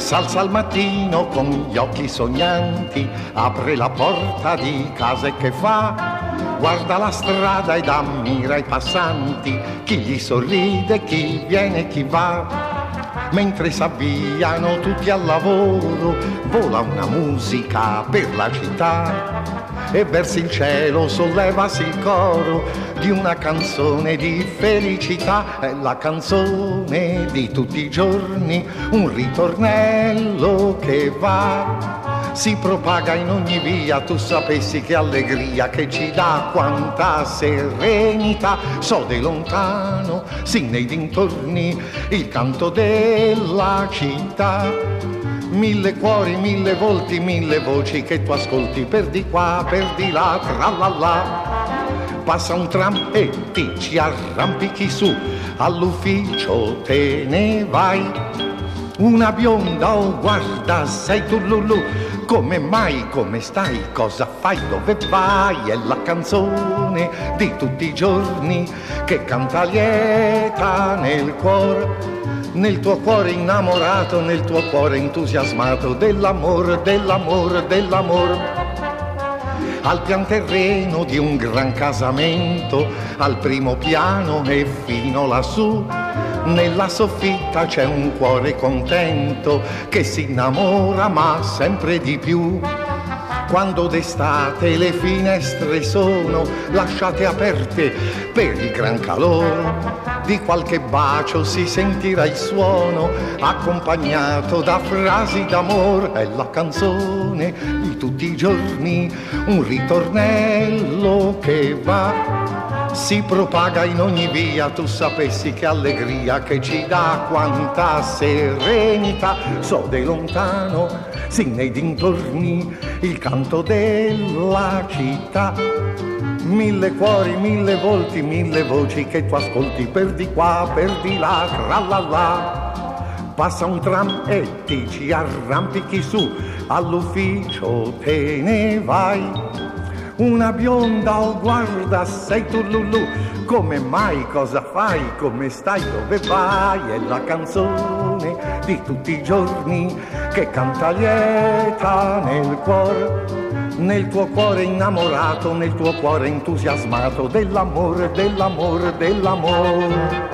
S'alza al mattino con gli occhi sognanti, apre la porta di casa e che fa? Guarda la strada ed ammira i passanti, chi gli sorride, chi viene e chi va. Mentre s'avviano tutti al lavoro, vola una musica per la città e verso il cielo sollevasi il coro di una canzone di felicità. È la canzone di tutti i giorni, un ritornello che va. Si propaga in ogni via, tu sapessi che allegria che ci dà, quanta serenità. So di lontano, sì nei dintorni, il canto della città. Mille cuori, mille volti, mille voci che tu ascolti per di qua, per di là, tra la la. Passa un tram e ti ci arrampichi su, all'ufficio te ne vai. Una bionda, oh guarda, sei tu Lulu, come mai, come stai, cosa fai, dove vai? È la canzone di tutti i giorni che canta lieta nel tuo cuore innamorato, nel tuo cuore entusiasmato dell'amor, dell'amor, dell'amor. Al pian terreno di un gran casamento, al primo piano e fino lassù, nella soffitta c'è un cuore contento che si innamora ma sempre di più. Quando d'estate le finestre sono lasciate aperte per il gran calore, di qualche bacio si sentirà il suono accompagnato da frasi d'amor. È la canzone di tutti i giorni, un ritornello che va. Si propaga in ogni via, tu sapessi che allegria che ci dà, quanta serenità. So di lontano, sì nei dintorni, il canto della città. Mille cuori, mille volti, mille voci che tu ascolti per di qua, per di là, tra la la. Passa un tram e ti ci arrampichi su, all'ufficio te ne vai. Una bionda, oh guarda, sei tu Lulu, come mai, cosa fai, come stai, dove vai? È la canzone di tutti i giorni che canta lieta nel tuo cuore innamorato, nel tuo cuore entusiasmato dell'amore, dell'amore, dell'amore.